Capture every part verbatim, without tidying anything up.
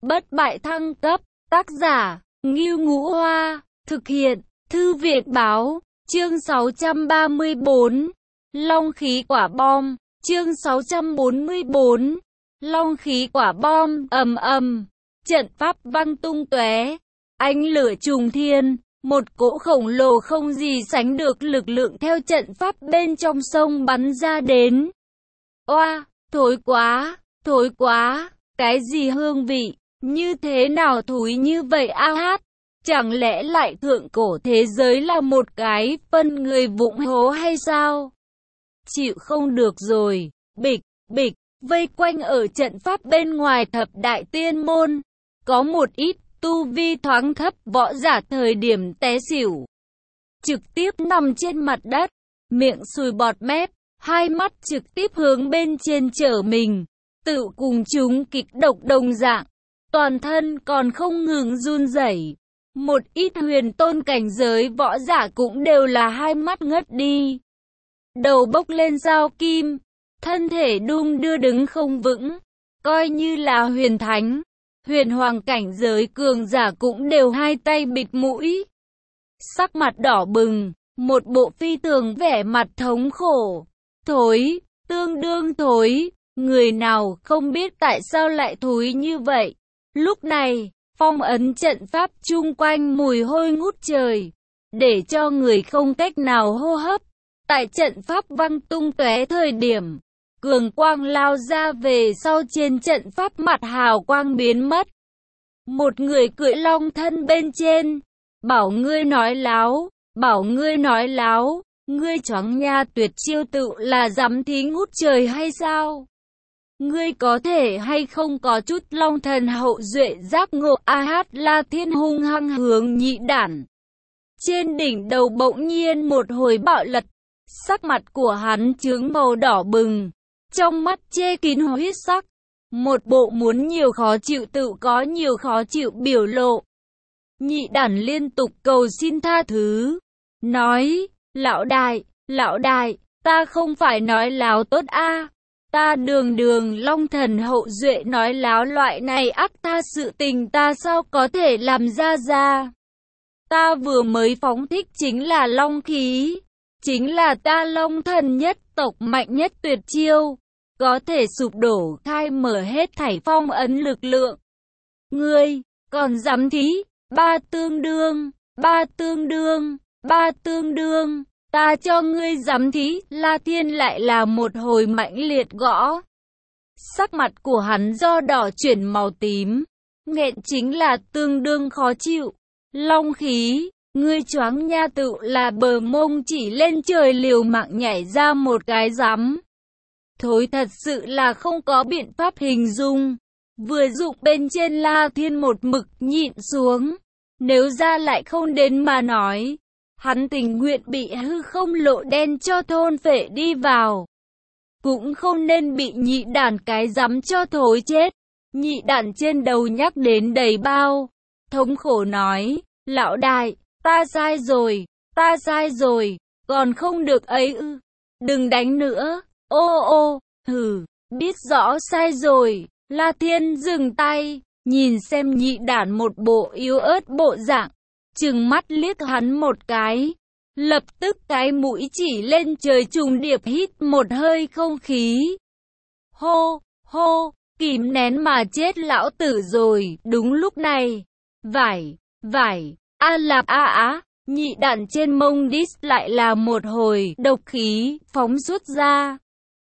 bất bại thăng cấp, tác giả, Ngưu Ngũ Hoa, thực hiện, Thư viện Báo, chương sáu trăm ba mươi bốn, Long khí quả bom, chương sáu trăm bốn mươi bốn, Long khí quả bom, ầm ầm, trận pháp văng tung tóe, ánh lửa trùng thiên, một cỗ khổng lồ không gì sánh được lực lượng theo trận pháp bên trong sông bắn ra đến. Oa, thối quá, thối quá, cái gì hương vị, như thế nào thúi như vậy a hát, chẳng lẽ lại thượng cổ thế giới là một cái phân người vụng hố hay sao? Chịu không được rồi, bịch, bịch, vây quanh ở trận pháp bên ngoài thập đại tiên môn, có một ít tu vi thoáng thấp võ giả thời điểm té xỉu, trực tiếp nằm trên mặt đất, miệng sùi bọt mép, hai mắt trực tiếp hướng bên trên trở mình, tự cùng chúng kịch độc đồng dạng, toàn thân còn không ngừng run rẩy. Một ít huyền tôn cảnh giới võ giả cũng đều là hai mắt ngất đi, đầu bốc lên dao kim, thân thể đung đưa đứng không vững, coi như là huyền thánh, huyền hoàng cảnh giới cường giả cũng đều hai tay bịt mũi, sắc mặt đỏ bừng, một bộ phi thường vẻ mặt thống khổ. Thối, tương đương thối, người nào không biết tại sao lại thối như vậy. Lúc này, phong ấn trận pháp chung quanh mùi hôi ngút trời, để cho người không cách nào hô hấp. Tại trận pháp văng tung tóe thời điểm, cường quang lao ra về sau trên trận pháp, mặt hào quang biến mất. Một người cưỡi long thân bên trên, bảo ngươi nói láo, bảo ngươi nói láo, ngươi choáng nha, tuyệt chiêu tự là dám thí ngút trời hay sao? Ngươi có thể hay không có chút long thần hậu duệ giác ngộ? A hát La Thiên hung hăng hướng Nhị Đản. Trên đỉnh đầu bỗng nhiên một hồi bạo lật, sắc mặt của hắn chướng màu đỏ bừng, trong mắt che kín huyết sắc, một bộ muốn nhiều khó chịu tự có nhiều khó chịu biểu lộ. Nhị Đản liên tục cầu xin tha thứ, nói, lão đại, lão đại, ta không phải nói láo tốt a, ta đường đường long thần hậu duệ nói láo loại này ác ta sự tình ta sao có thể làm ra ra. Ta vừa mới phóng thích chính là long khí, chính là ta long thần nhất tộc mạnh nhất tuyệt chiêu, có thể sụp đổ khai mở hết thảy phong ấn lực lượng. Ngươi, còn dám thí, ba tương đương, ba tương đương, ba tương đương, ta cho ngươi dám thí. La Thiên lại là một hồi mãnh liệt gõ. Sắc mặt của hắn do đỏ chuyển màu tím, nghẹn chính là tương đương khó chịu. Long khí, ngươi choáng nha, tự là bờ mông chỉ lên trời liều mạng nhảy ra một cái rắm. Thối thật sự là không có biện pháp hình dung. Vừa dụng bên trên La Thiên một mực nhịn xuống, nếu ra lại không đến mà nói, hắn tình nguyện bị hư không lộ đen cho thôn phệ đi vào, cũng không nên bị Nhị Đản cái rắm cho thối chết. Nhị Đản trên đầu nhắc đến đầy bao, thống khổ nói, lão đại, ta sai rồi, ta sai rồi, còn không được ấy ư, đừng đánh nữa, ô ô, hừ, biết rõ sai rồi. La Thiên dừng tay, nhìn xem Nhị Đản một bộ yếu ớt bộ dạng, trừng mắt liếc hắn một cái, lập tức cái mũi chỉ lên trời trùng điệp hít một hơi không khí. Hô, hô, kìm nén mà chết lão tử rồi. Đúng lúc này, vải, vải, a lạp a á, Nhị Đản trên mông đít lại là một hồi độc khí phóng xuất ra.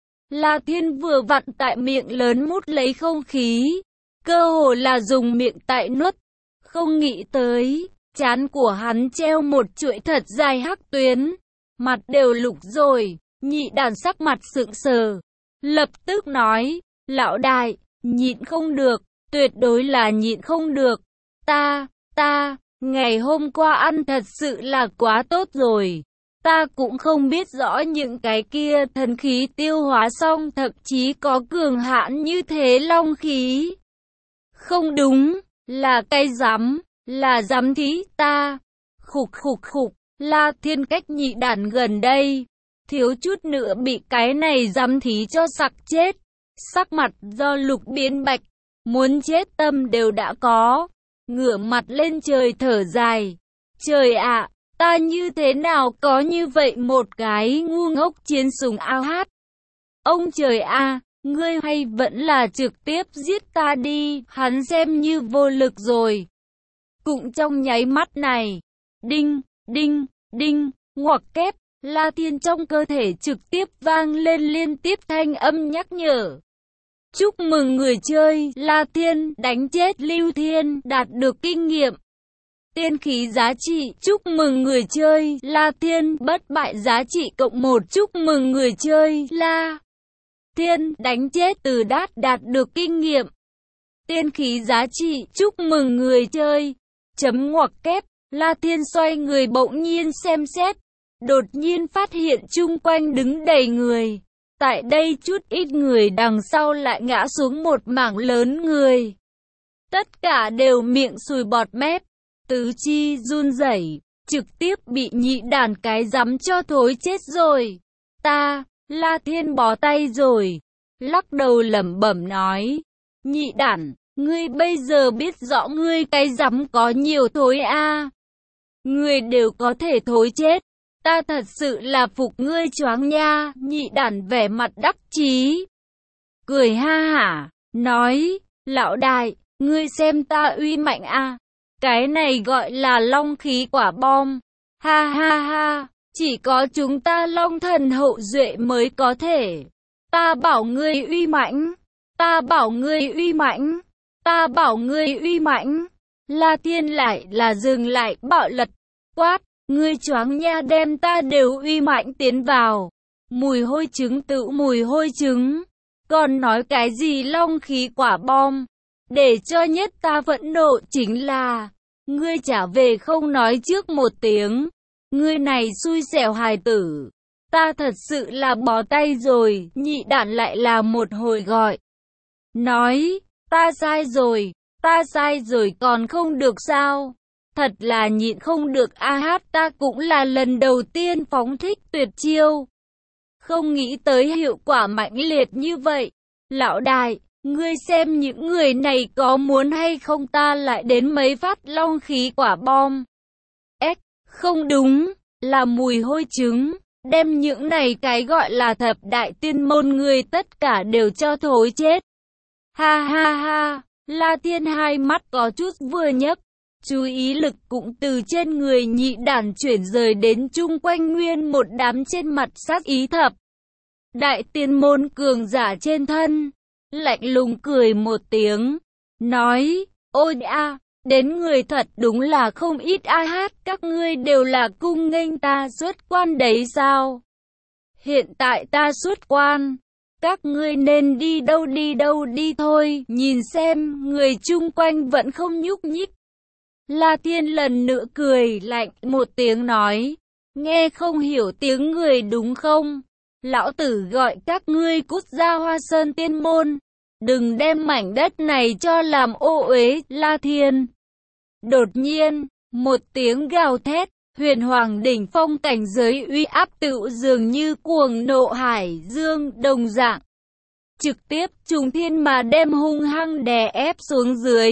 La Thiên vừa vặn tại miệng lớn mút lấy không khí, cơ hồ là dùng miệng tại nuốt, không nghĩ tới, trán của hắn treo một chuỗi thật dài hắc tuyến, mặt đều lục rồi. Nhị Đản sắc mặt sững sờ, lập tức nói, lão đại, nhịn không được, tuyệt đối là nhịn không được, ta, ta, ngày hôm qua ăn thật sự là quá tốt rồi. Ta cũng không biết rõ những cái kia thần khí tiêu hóa xong thậm chí có cường hãn như thế long khí. Không đúng, là cái rắm, là rắm thí ta. Khục khục khục, La Thiên cách Nhị Đản gần đây, thiếu chút nữa bị cái này rắm thí cho sặc chết. Sắc mặt do lục biến bạch, muốn chết tâm đều đã có, ngửa mặt lên trời thở dài. Trời ạ, ta như thế nào có như vậy một cái ngu ngốc chiến súng a hát. Ông trời a, ngươi hay vẫn là trực tiếp giết ta đi, hắn xem như vô lực rồi. Cũng trong nháy mắt này, đinh, đinh, đinh, ngoặc kép, La Thiên trong cơ thể trực tiếp vang lên liên tiếp thanh âm nhắc nhở. Chúc mừng người chơi, La Thiên đánh chết Lưu Thiên, đạt được kinh nghiệm. Tiên khí giá trị, chúc mừng người chơi, La Thiên bất bại giá trị cộng một. Chúc mừng người chơi, La Thiên đánh chết Từ Đát, đạt được kinh nghiệm. Tiên khí giá trị, chúc mừng người chơi. Chấm ngoặc kép, La Thiên xoay người bỗng nhiên xem xét, đột nhiên phát hiện chung quanh đứng đầy người. Tại đây chút ít người đằng sau lại ngã xuống một mảng lớn người. Tất cả đều miệng sùi bọt mép, tứ chi run rẩy, trực tiếp bị nhị đàn cái rắm cho thối chết rồi. Ta, La Thiên bó tay rồi, lắc đầu lẩm bẩm nói, nhị đàn, ngươi bây giờ biết rõ ngươi cái rắm có nhiều thối a, à. Ngươi đều có thể thối chết. Ta thật sự là phục ngươi choáng nha, nhị đản vẻ mặt đắc chí. Cười ha hả, nói, lão đại, ngươi xem ta uy mạnh à, cái này gọi là long khí quả bom. Ha ha ha, chỉ có chúng ta long thần hậu duệ mới có thể. Ta bảo ngươi uy mạnh, ta bảo ngươi uy mạnh, ta bảo ngươi uy mạnh. La Thiên lại là dừng lại bạo lật, quát. Ngươi choáng nha, đem ta đều uy mạnh tiến vào. Mùi hôi trứng tự mùi hôi trứng. Còn nói cái gì long khí quả bom. Để cho nhất ta vẫn nộ chính là ngươi trả về không nói trước một tiếng. Ngươi này xui xẻo hài tử. Ta thật sự là bó tay rồi. Nhị đản lại là một hồi gọi. Nói, ta sai rồi, ta sai rồi còn không được sao. Thật là nhịn không được a hát, ta cũng là lần đầu tiên phóng thích tuyệt chiêu. Không nghĩ tới hiệu quả mãnh liệt như vậy. Lão đại, ngươi xem những người này có muốn hay không ta lại đến mấy phát long khí quả bom. Ếch, không đúng, là mùi hôi trứng. Đem những này cái gọi là thập đại tiên môn người tất cả đều cho thối chết. Ha ha ha, La Thiên hai mắt có chút vừa nhấc. Chú ý lực cũng từ trên người nhị đản chuyển rời đến chung quanh nguyên một đám trên mặt sát ý thập đại tiên môn cường giả trên thân. Lạnh lùng cười một tiếng, nói, ôi a, đến người thật đúng là không ít a hát, các ngươi đều là cung nghênh ta xuất quan đấy sao? Hiện tại ta xuất quan, các ngươi nên đi đâu đi đâu đi thôi, nhìn xem, người chung quanh vẫn không nhúc nhích. La Thiên lần nữa cười lạnh một tiếng nói, nghe không hiểu tiếng người đúng không? Lão tử gọi các ngươi cút ra Hoa Sơn Tiên Môn, đừng đem mảnh đất này cho làm ô uế. La Thiên đột nhiên, một tiếng gào thét, huyền hoàng đỉnh phong cảnh giới uy áp tựu dường như cuồng nộ hải dương đồng dạng, trực tiếp trùng thiên mà đem hung hăng đè ép xuống dưới.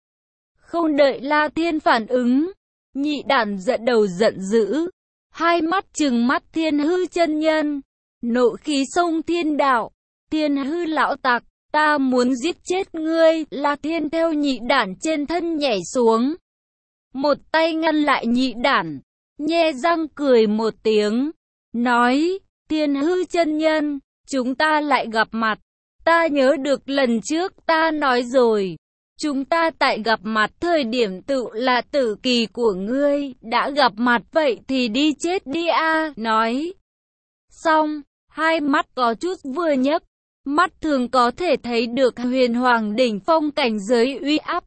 Không đợi La Thiên phản ứng, nhị đản giận đầu giận dữ, hai mắt trừng mắt Thiên Hư chân nhân, nộ khí sông thiên đạo. Thiên Hư lão tặc, ta muốn giết chết ngươi. La Thiên theo nhị đản trên thân nhảy xuống, một tay ngăn lại nhị đản, nhe răng cười một tiếng, nói, Thiên Hư chân nhân, chúng ta lại gặp mặt. Ta nhớ được lần trước ta nói rồi, chúng ta tại gặp mặt thời điểm tự là tử kỳ của ngươi, đã gặp mặt vậy thì đi chết đi a. Nói xong, hai mắt có chút vừa nhấc, mắt thường có thể thấy được huyền hoàng đỉnh phong cảnh giới uy áp.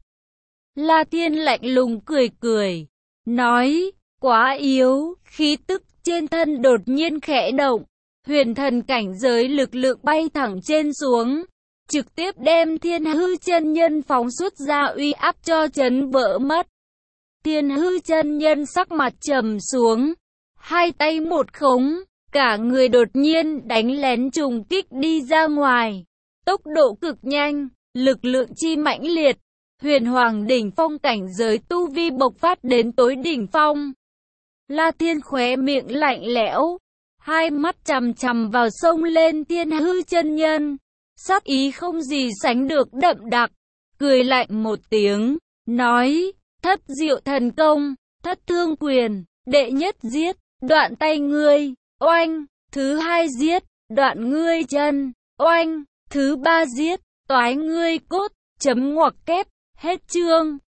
La Thiên lạnh lùng cười cười, nói, quá yếu. Khí tức trên thân đột nhiên khẽ động, huyền thần cảnh giới lực lượng bay thẳng trên xuống, trực tiếp đem Thiên Hư chân nhân phóng xuất ra uy áp cho chấn vỡ mất. Thiên Hư chân nhân sắc mặt trầm xuống, hai tay một khống, cả người đột nhiên đánh lén trùng kích đi ra ngoài, tốc độ cực nhanh, lực lượng chi mãnh liệt, huyền hoàng đỉnh phong cảnh giới tu vi bộc phát đến tối đỉnh phong. La Thiên khóe miệng lạnh lẽo, hai mắt chằm chằm vào sông lên Thiên Hư chân nhân, sắc ý không gì sánh được đậm đặc, cười lạnh một tiếng, nói, thất diệu thần công, thất thương quyền, đệ nhất giết, đoạn tay ngươi, oanh, thứ hai giết, đoạn ngươi chân, oanh, thứ ba giết, toái ngươi cốt, chấm ngoặc kép, hết chương.